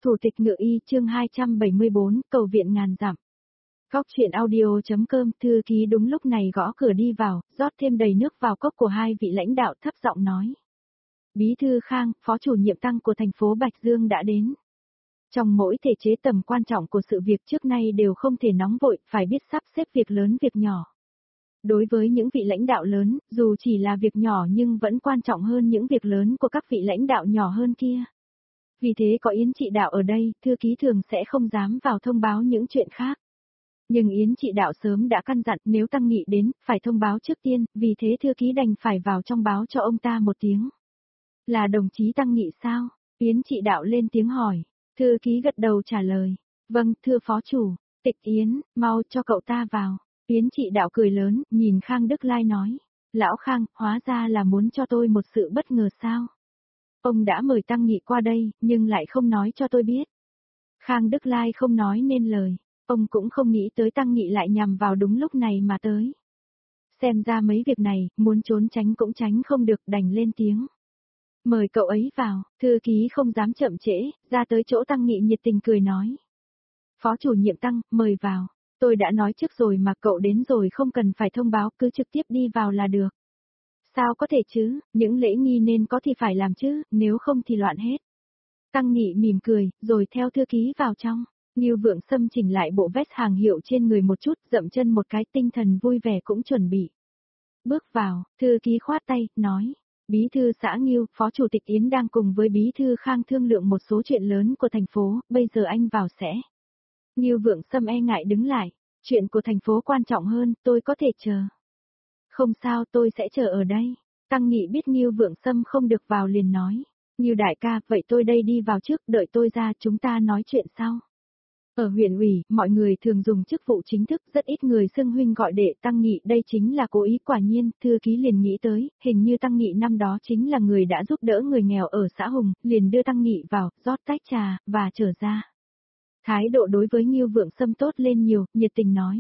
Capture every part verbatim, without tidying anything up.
Thủ tịch Ngự Y chương hai trăm bảy mươi bốn, cầu viện ngàn dặm. Góc truyện audio.com thư ký đúng lúc này gõ cửa đi vào, rót thêm đầy nước vào cốc của hai vị lãnh đạo thấp giọng nói. Bí thư Khang, phó chủ nhiệm tăng của thành phố Bạch Dương đã đến. Trong mỗi thể chế tầm quan trọng của sự việc trước nay đều không thể nóng vội, phải biết sắp xếp việc lớn việc nhỏ. Đối với những vị lãnh đạo lớn, dù chỉ là việc nhỏ nhưng vẫn quan trọng hơn những việc lớn của các vị lãnh đạo nhỏ hơn kia. Vì thế có Yến Trị Đạo ở đây, thư ký thường sẽ không dám vào thông báo những chuyện khác. Nhưng Yến Trị Đạo sớm đã căn dặn nếu Tăng Nghị đến, phải thông báo trước tiên, vì thế thư ký đành phải vào trong báo cho ông ta một tiếng. Là đồng chí Tăng Nghị sao? Yến Trị Đạo lên tiếng hỏi. Thư ký gật đầu trả lời. Vâng, thưa phó chủ. Tịch Yến, mau cho cậu ta vào. Yến Trị Đạo cười lớn, nhìn Khang Đức Lai nói. Lão Khang, hóa ra là muốn cho tôi một sự bất ngờ sao? Ông đã mời Tăng Nghị qua đây, nhưng lại không nói cho tôi biết. Khang Đức Lai không nói nên lời. Ông cũng không nghĩ tới Tăng Nghị lại nhằm vào đúng lúc này mà tới. Xem ra mấy việc này, muốn trốn tránh cũng tránh không được, đành lên tiếng. Mời cậu ấy vào, thư ký không dám chậm trễ, ra tới chỗ Tăng Nghị nhiệt tình cười nói. Phó chủ nhiệm Tăng, mời vào. Tôi đã nói trước rồi mà cậu đến rồi không cần phải thông báo, cứ trực tiếp đi vào là được. Sao có thể chứ, những lễ nghi nên có thì phải làm chứ, nếu không thì loạn hết. Tăng Nghị mỉm cười, rồi theo thư ký vào trong. Ngưu Vượng Sâm chỉnh lại bộ vest hàng hiệu trên người một chút, dậm chân một cái, tinh thần vui vẻ cũng chuẩn bị. Bước vào, thư ký khoát tay, nói. Bí thư xã Ngưu, phó chủ tịch Yến đang cùng với bí thư Khang thương lượng một số chuyện lớn của thành phố, bây giờ anh vào sẽ. Ngưu Vượng Sâm e ngại đứng lại. Chuyện của thành phố quan trọng hơn, tôi có thể chờ. Không sao, tôi sẽ chờ ở đây. Tăng Nghị biết Ngưu Vượng Sâm không được vào liền nói. Ngưu đại ca, vậy tôi đây đi vào trước, đợi tôi ra chúng ta nói chuyện sau. Ở huyện ủy, mọi người thường dùng chức vụ chính thức, rất ít người xưng huynh gọi đệ. Tăng Nghị đây chính là cố ý. Quả nhiên, thư ký liền nghĩ tới, hình như Tăng Nghị năm đó chính là người đã giúp đỡ người nghèo ở xã Hùng, liền đưa Tăng Nghị vào, rót tách trà, và trở ra. Thái độ đối với Ngưu Vượng Sâm tốt lên nhiều, nhiệt tình nói.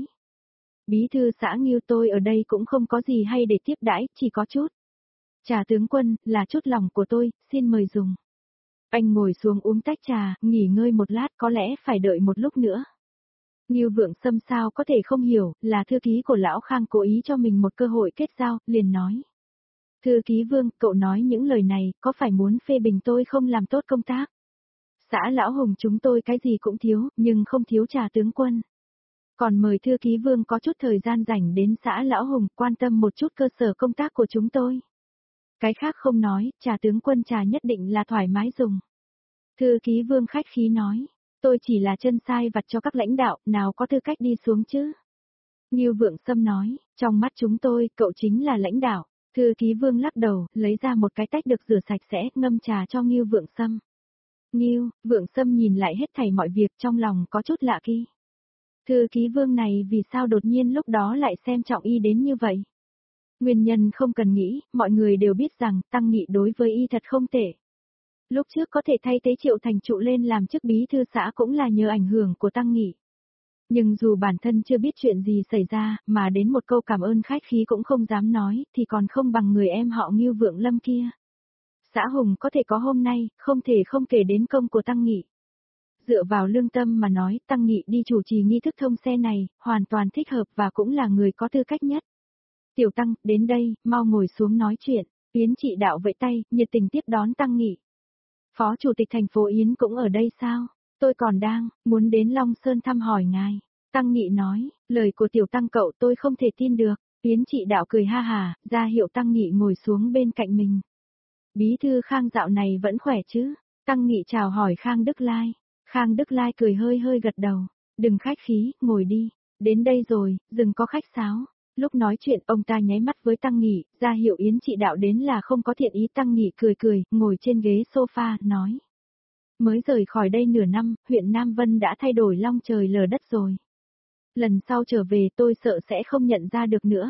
Bí thư xã Ngưu, tôi ở đây cũng không có gì hay để tiếp đãi, chỉ có chút. Trà tướng quân, là chút lòng của tôi, xin mời dùng. Anh ngồi xuống uống tách trà, nghỉ ngơi một lát, có lẽ phải đợi một lúc nữa. Ngưu Vượng Sâm sao có thể không hiểu, là thư ký của Lão Khang cố ý cho mình một cơ hội kết giao, liền nói. Thư ký Vương, cậu nói những lời này, có phải muốn phê bình tôi không làm tốt công tác? Xã Lão Hùng chúng tôi cái gì cũng thiếu, nhưng không thiếu trà tướng quân. Còn mời thư ký Vương có chút thời gian rảnh đến xã Lão Hùng, quan tâm một chút cơ sở công tác của chúng tôi. Cái khác không nói, trà tướng quân trà nhất định là thoải mái dùng. Thư ký Vương khách khí nói, tôi chỉ là chân sai vặt cho các lãnh đạo, nào có tư cách đi xuống chứ. Ngưu Vượng Sâm nói, trong mắt chúng tôi, cậu chính là lãnh đạo. Thư ký Vương lắc đầu, lấy ra một cái tách được rửa sạch sẽ, ngâm trà cho Ngưu Vượng Sâm. Ngưu, Vượng Sâm nhìn lại hết thảy mọi việc trong lòng có chút lạ kỳ. Thư ký Vương này vì sao đột nhiên lúc đó lại xem trọng y đến như vậy? Nguyên nhân không cần nghĩ, mọi người đều biết rằng Tăng Nghị đối với y thật không tệ. Lúc trước có thể thay thế Triệu Thành Trụ lên làm chức bí thư xã cũng là nhờ ảnh hưởng của Tăng Nghị. Nhưng dù bản thân chưa biết chuyện gì xảy ra, mà đến một câu cảm ơn khách khí cũng không dám nói, thì còn không bằng người em họ Ngưu Vượng Lâm kia. Xã Hùng có thể có hôm nay, không thể không kể đến công của Tăng Nghị. Dựa vào lương tâm mà nói, Tăng Nghị đi chủ trì nghi thức thông xe này, hoàn toàn thích hợp và cũng là người có tư cách nhất. Tiểu Tăng, đến đây, mau ngồi xuống nói chuyện. Yến Trị Đạo vẫy tay, nhiệt tình tiếp đón Tăng Nghị. Phó Chủ tịch thành phố Yến cũng ở đây sao? Tôi còn đang, muốn đến Long Sơn thăm hỏi ngài. Tăng Nghị nói, lời của Tiểu Tăng cậu tôi không thể tin được. Yến Trị Đạo cười ha hà, ra hiệu Tăng Nghị ngồi xuống bên cạnh mình. Bí thư Khang dạo này vẫn khỏe chứ? Tăng Nghị chào hỏi Khang Đức Lai. Khang Đức Lai cười hơi hơi gật đầu. Đừng khách khí, ngồi đi. Đến đây rồi, đừng có khách sáo. Lúc nói chuyện ông ta nháy mắt với Tăng Nghị, ra hiệu Yến Trị Đạo đến là không có thiện ý. Tăng Nghị cười cười, ngồi trên ghế sofa, nói. Mới rời khỏi đây nửa năm, huyện Nam Vân đã thay đổi long trời lở đất rồi. Lần sau trở về tôi sợ sẽ không nhận ra được nữa.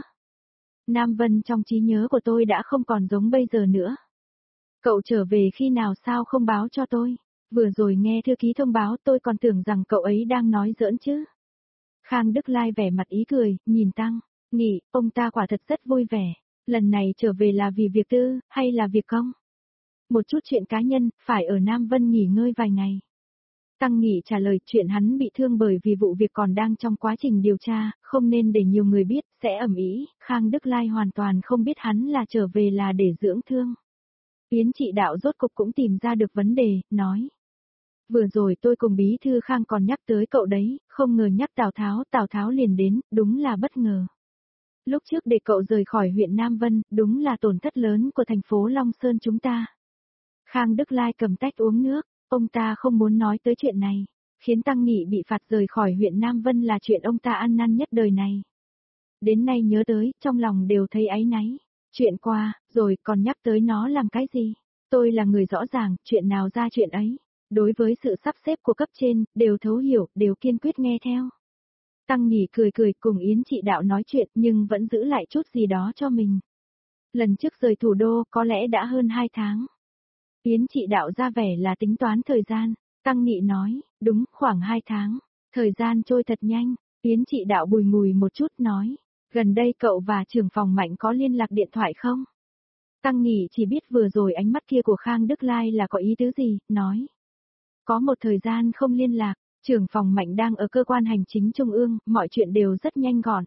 Nam Vân trong trí nhớ của tôi đã không còn giống bây giờ nữa. Cậu trở về khi nào sao không báo cho tôi? Vừa rồi nghe thư ký thông báo tôi còn tưởng rằng cậu ấy đang nói giỡn chứ. Khang Đức Lai vẻ mặt ý cười, nhìn Tăng Nghị, ông ta quả thật rất vui vẻ. Lần này trở về là vì việc tư, hay là việc công? Một chút chuyện cá nhân, phải ở Nam Vân nghỉ ngơi vài ngày. Tăng Nghị trả lời chuyện hắn bị thương bởi vì vụ việc còn đang trong quá trình điều tra, không nên để nhiều người biết, sẽ ầm ĩ. Khang Đức Lai hoàn toàn không biết hắn là trở về là để dưỡng thương. Yến Trị Đạo rốt cục cũng tìm ra được vấn đề, nói. Vừa rồi tôi cùng bí thư Khang còn nhắc tới cậu đấy, không ngờ nhắc Tào Tháo, Tào Tháo liền đến, đúng là bất ngờ. Lúc trước để cậu rời khỏi huyện Nam Vân, đúng là tổn thất lớn của thành phố Long Sơn chúng ta. Khang Đức Lai cầm tách uống nước, ông ta không muốn nói tới chuyện này, khiến Tăng Nghị bị phạt rời khỏi huyện Nam Vân là chuyện ông ta ăn năn nhất đời này. Đến nay nhớ tới, trong lòng đều thấy áy náy. Chuyện qua, rồi còn nhắc tới nó làm cái gì? Tôi là người rõ ràng, chuyện nào ra chuyện ấy. Đối với sự sắp xếp của cấp trên, đều thấu hiểu, đều kiên quyết nghe theo. Tăng Nghị cười cười cùng Yến Trị Đạo nói chuyện nhưng vẫn giữ lại chút gì đó cho mình. Lần trước rời thủ đô có lẽ đã hơn hai tháng. Yến Trị Đạo ra vẻ là tính toán thời gian. Tăng Nghị nói, đúng, khoảng hai tháng. Thời gian trôi thật nhanh. Yến Trị Đạo bùi ngùi một chút nói, gần đây cậu và trưởng phòng Mạnh có liên lạc điện thoại không? Tăng Nghị chỉ biết vừa rồi ánh mắt kia của Khang Đức Lai là có ý tứ gì, nói. Có một thời gian không liên lạc, trưởng phòng Mạnh đang ở cơ quan hành chính trung ương, mọi chuyện đều rất nhanh gọn.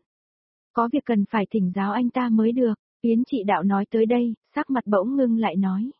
Có việc cần phải thỉnh giáo anh ta mới được. Yến Trị Đạo nói tới đây, sắc mặt bỗng ngưng lại nói.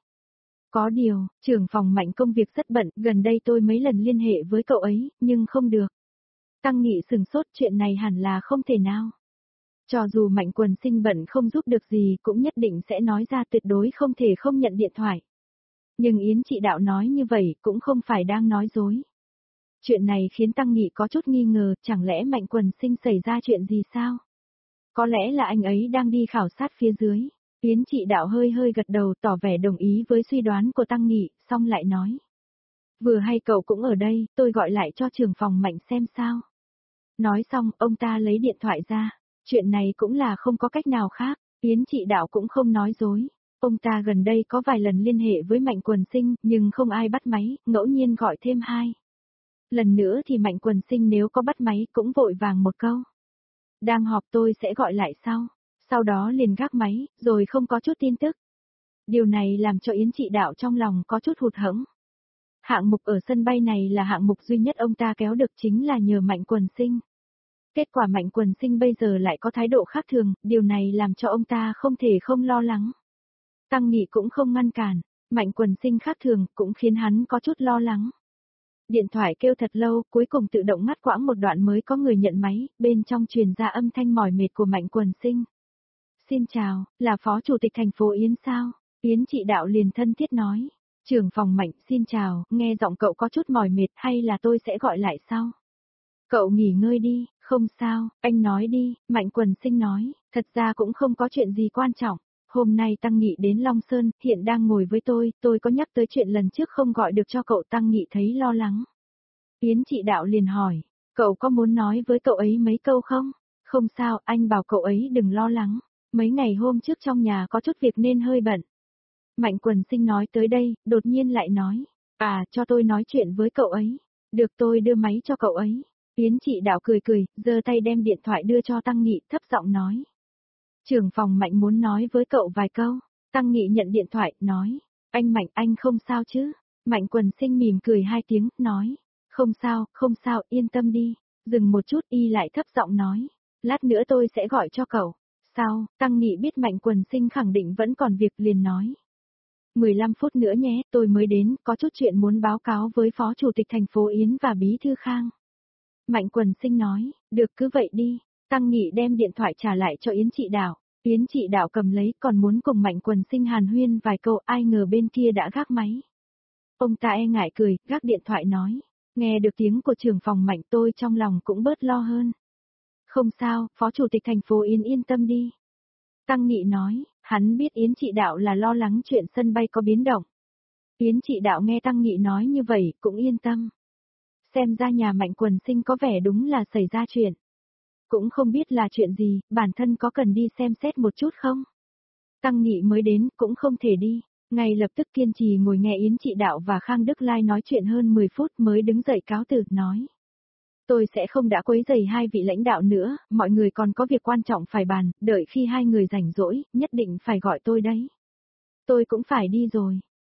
Có điều, trưởng phòng Mạnh công việc rất bận, gần đây tôi mấy lần liên hệ với cậu ấy, nhưng không được. Tăng Nghị sừng sốt, chuyện này hẳn là không thể nào. Cho dù Mạnh Quần Sinh bận không giúp được gì cũng nhất định sẽ nói ra, tuyệt đối không thể không nhận điện thoại. Nhưng Yến Trị Đạo nói như vậy cũng không phải đang nói dối. Chuyện này khiến Tăng Nghị có chút nghi ngờ, chẳng lẽ Mạnh Quần Sinh xảy ra chuyện gì sao? Có lẽ là anh ấy đang đi khảo sát phía dưới. Yến Trị Đạo hơi hơi gật đầu tỏ vẻ đồng ý với suy đoán của Tăng Nghị, xong lại nói. Vừa hay cậu cũng ở đây, tôi gọi lại cho trưởng phòng Mạnh xem sao. Nói xong, ông ta lấy điện thoại ra. Chuyện này cũng là không có cách nào khác, Yến Trị Đạo cũng không nói dối. Ông ta gần đây có vài lần liên hệ với Mạnh Quần Sinh, nhưng không ai bắt máy, ngẫu nhiên gọi thêm hai. Lần nữa thì Mạnh Quần Sinh nếu có bắt máy cũng vội vàng một câu. Đang họp tôi sẽ gọi lại sau. Sau đó liền gác máy, rồi không có chút tin tức. Điều này làm cho Yến Trị Đạo trong lòng có chút hụt hẫng. Hạng mục ở sân bay này là hạng mục duy nhất ông ta kéo được chính là nhờ Mạnh Quần Sinh. Kết quả Mạnh Quần Sinh bây giờ lại có thái độ khác thường, điều này làm cho ông ta không thể không lo lắng. Tăng Nghị cũng không ngăn cản, Mạnh Quần Sinh khác thường cũng khiến hắn có chút lo lắng. Điện thoại kêu thật lâu, cuối cùng tự động ngắt quãng một đoạn mới có người nhận máy, bên trong truyền ra âm thanh mỏi mệt của Mạnh Quần Sinh. Xin chào, là Phó Chủ tịch thành phố Yến sao? Yến Trị Đạo liền thân thiết nói. Trưởng phòng Mạnh, xin chào, nghe giọng cậu có chút mỏi mệt hay là tôi sẽ gọi lại sau? Cậu nghỉ ngơi đi, không sao, anh nói đi, Mạnh Quần Sinh nói, thật ra cũng không có chuyện gì quan trọng. Hôm nay Tăng Nghị đến Long Sơn, hiện đang ngồi với tôi, tôi có nhắc tới chuyện lần trước không gọi được cho cậu. Tăng Nghị thấy lo lắng. Yến Trị Đạo liền hỏi, cậu có muốn nói với cậu ấy mấy câu không? Không sao, anh bảo cậu ấy đừng lo lắng. Mấy ngày hôm trước trong nhà có chút việc nên hơi bận. Mạnh Quần Sinh nói tới đây, đột nhiên lại nói, à, cho tôi nói chuyện với cậu ấy. Được, tôi đưa máy cho cậu ấy. Yến Trị Đạo cười cười, giơ tay đem điện thoại đưa cho Tăng Nghị, thấp giọng nói. Trưởng phòng Mạnh muốn nói với cậu vài câu. Tăng Nghị nhận điện thoại, nói, anh Mạnh, anh không sao chứ? Mạnh Quần Sinh mỉm cười hai tiếng, nói, không sao, không sao, yên tâm đi. Dừng một chút y lại thấp giọng nói, lát nữa tôi sẽ gọi cho cậu. Sao? Tăng Nghị biết Mạnh Quần Sinh khẳng định vẫn còn việc liền nói. mười lăm phút nữa nhé, tôi mới đến, có chút chuyện muốn báo cáo với Phó Chủ tịch thành phố Yến và Bí thư Khang. Mạnh Quần Sinh nói, được cứ vậy đi. Tăng Nghị đem điện thoại trả lại cho Yến Trị Đạo. Yến Trị Đạo cầm lấy còn muốn cùng Mạnh Quần Sinh hàn huyên vài câu, ai ngờ bên kia đã gác máy. Ông ta e ngại cười, gác điện thoại nói, nghe được tiếng của trưởng phòng Mạnh tôi trong lòng cũng bớt lo hơn. Không sao, Phó Chủ tịch thành phố Yến yên tâm đi. Tăng Nghị nói, hắn biết Yến Trị Đạo là lo lắng chuyện sân bay có biến động. Yến Trị Đạo nghe Tăng Nghị nói như vậy, cũng yên tâm. Xem ra nhà Mạnh Quần Sinh có vẻ đúng là xảy ra chuyện. Cũng không biết là chuyện gì, bản thân có cần đi xem xét một chút không? Tăng Nghị mới đến, cũng không thể đi. Ngay lập tức kiên trì ngồi nghe Yến Trị Đạo và Khang Đức Lai nói chuyện hơn mười phút mới đứng dậy cáo từ, nói. Tôi sẽ không đã quấy rầy hai vị lãnh đạo nữa, mọi người còn có việc quan trọng phải bàn, đợi khi hai người rảnh rỗi, nhất định phải gọi tôi đấy. Tôi cũng phải đi rồi.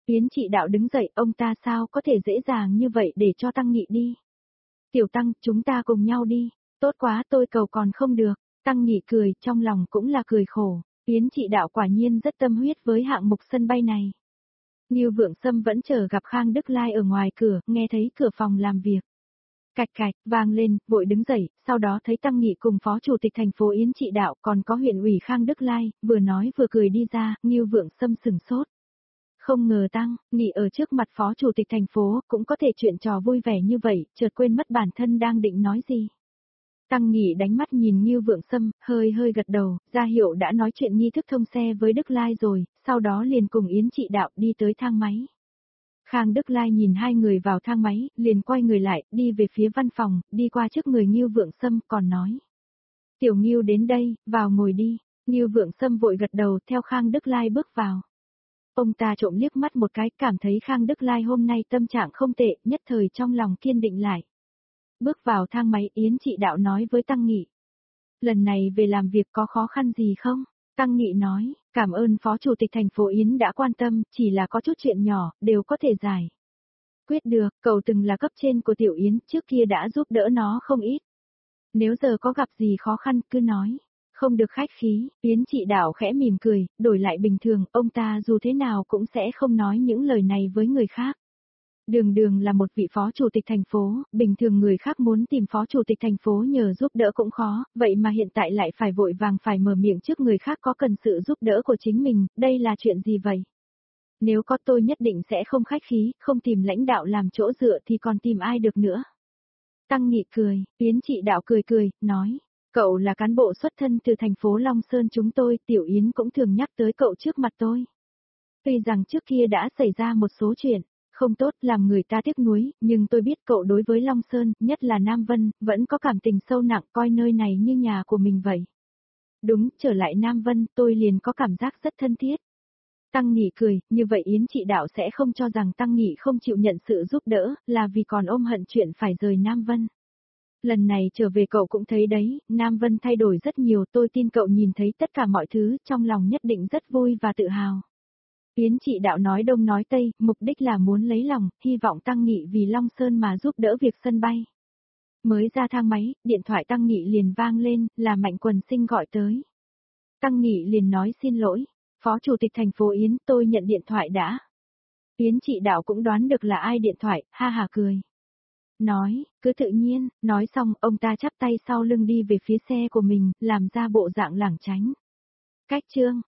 Yến Trị Đạo đứng dậy, ông ta sao có thể dễ dàng như vậy để cho Tăng Nghị đi. Tiểu Tăng, chúng ta cùng nhau đi, tốt quá tôi cầu còn không được. Tăng Nghị cười, trong lòng cũng là cười khổ, Yến Trị Đạo quả nhiên rất tâm huyết với hạng mục sân bay này. Ngưu Vượng Sâm vẫn chờ gặp Khang Đức Lai ở ngoài cửa, nghe thấy cửa phòng làm việc. Cạch cạch, vang lên, vội đứng dậy, sau đó thấy Tăng Nghị cùng Phó Chủ tịch thành phố Yến Trị Đạo còn có huyện ủy Khang Đức Lai, vừa nói vừa cười đi ra, Ngưu Vượng Sâm sừng sốt. Không ngờ Tăng Nghị ở trước mặt Phó Chủ tịch thành phố cũng có thể chuyện trò vui vẻ như vậy, chợt quên mất bản thân đang định nói gì. Tăng Nghị đánh mắt nhìn Ngưu Vượng Sâm, hơi hơi gật đầu, ra hiệu đã nói chuyện nghi thức thông xe với Đức Lai rồi, sau đó liền cùng Yến Trị Đạo đi tới thang máy. Khang Đức Lai nhìn hai người vào thang máy, liền quay người lại, đi về phía văn phòng, đi qua trước người Ngưu Vượng Sâm, còn nói. Tiểu Ngưu đến đây, vào ngồi đi. Ngưu Vượng Sâm vội gật đầu, theo Khang Đức Lai bước vào. Ông ta trộm liếc mắt một cái, cảm thấy Khang Đức Lai hôm nay tâm trạng không tệ, nhất thời trong lòng kiên định lại. Bước vào thang máy, Yến Trị Đạo nói với Tăng Nghị. Lần này về làm việc có khó khăn gì không? Tăng Nghị nói, cảm ơn Phó Chủ tịch thành phố Yến đã quan tâm, chỉ là có chút chuyện nhỏ, đều có thể giải. Quyết được, cậu từng là cấp trên của Tiểu Yến, trước kia đã giúp đỡ nó không ít. Nếu giờ có gặp gì khó khăn, cứ nói. Không được khách khí, Yến Trị Đạo khẽ mỉm cười, đổi lại bình thường, ông ta dù thế nào cũng sẽ không nói những lời này với người khác. Đường đường là một vị phó chủ tịch thành phố, bình thường người khác muốn tìm phó chủ tịch thành phố nhờ giúp đỡ cũng khó, vậy mà hiện tại lại phải vội vàng phải mở miệng trước người khác có cần sự giúp đỡ của chính mình, đây là chuyện gì vậy? Nếu có tôi nhất định sẽ không khách khí, không tìm lãnh đạo làm chỗ dựa thì còn tìm ai được nữa. Tăng Nghị cười, Yến Trị Đạo cười cười, nói, cậu là cán bộ xuất thân từ thành phố Long Sơn chúng tôi, Tiểu Yến cũng thường nhắc tới cậu trước mặt tôi. Tuy rằng trước kia đã xảy ra một số chuyện không tốt làm người ta tiếc nuối, nhưng tôi biết cậu đối với Long Sơn, nhất là Nam Vân, vẫn có cảm tình sâu nặng, coi nơi này như nhà của mình vậy. Đúng, trở lại Nam Vân, tôi liền có cảm giác rất thân thiết. Tăng Nghị cười, như vậy Yến Trị Đạo sẽ không cho rằng Tăng Nghị không chịu nhận sự giúp đỡ, là vì còn ôm hận chuyện phải rời Nam Vân. Lần này trở về cậu cũng thấy đấy, Nam Vân thay đổi rất nhiều, tôi tin cậu nhìn thấy tất cả mọi thứ, trong lòng nhất định rất vui và tự hào. Yến Trị Đạo nói đông nói tây, mục đích là muốn lấy lòng, hy vọng Tăng Nghị vì Long Sơn mà giúp đỡ việc sân bay. Mới ra thang máy, điện thoại Tăng Nghị liền vang lên, là Mạnh Quần Sinh gọi tới. Tăng Nghị liền nói xin lỗi, Phó Chủ tịch thành phố Yến, tôi nhận điện thoại đã. Yến Trị Đạo cũng đoán được là ai điện thoại, ha hà cười. Nói, cứ tự nhiên, nói xong, ông ta chắp tay sau lưng đi về phía xe của mình, làm ra bộ dạng lảng tránh. Cách chương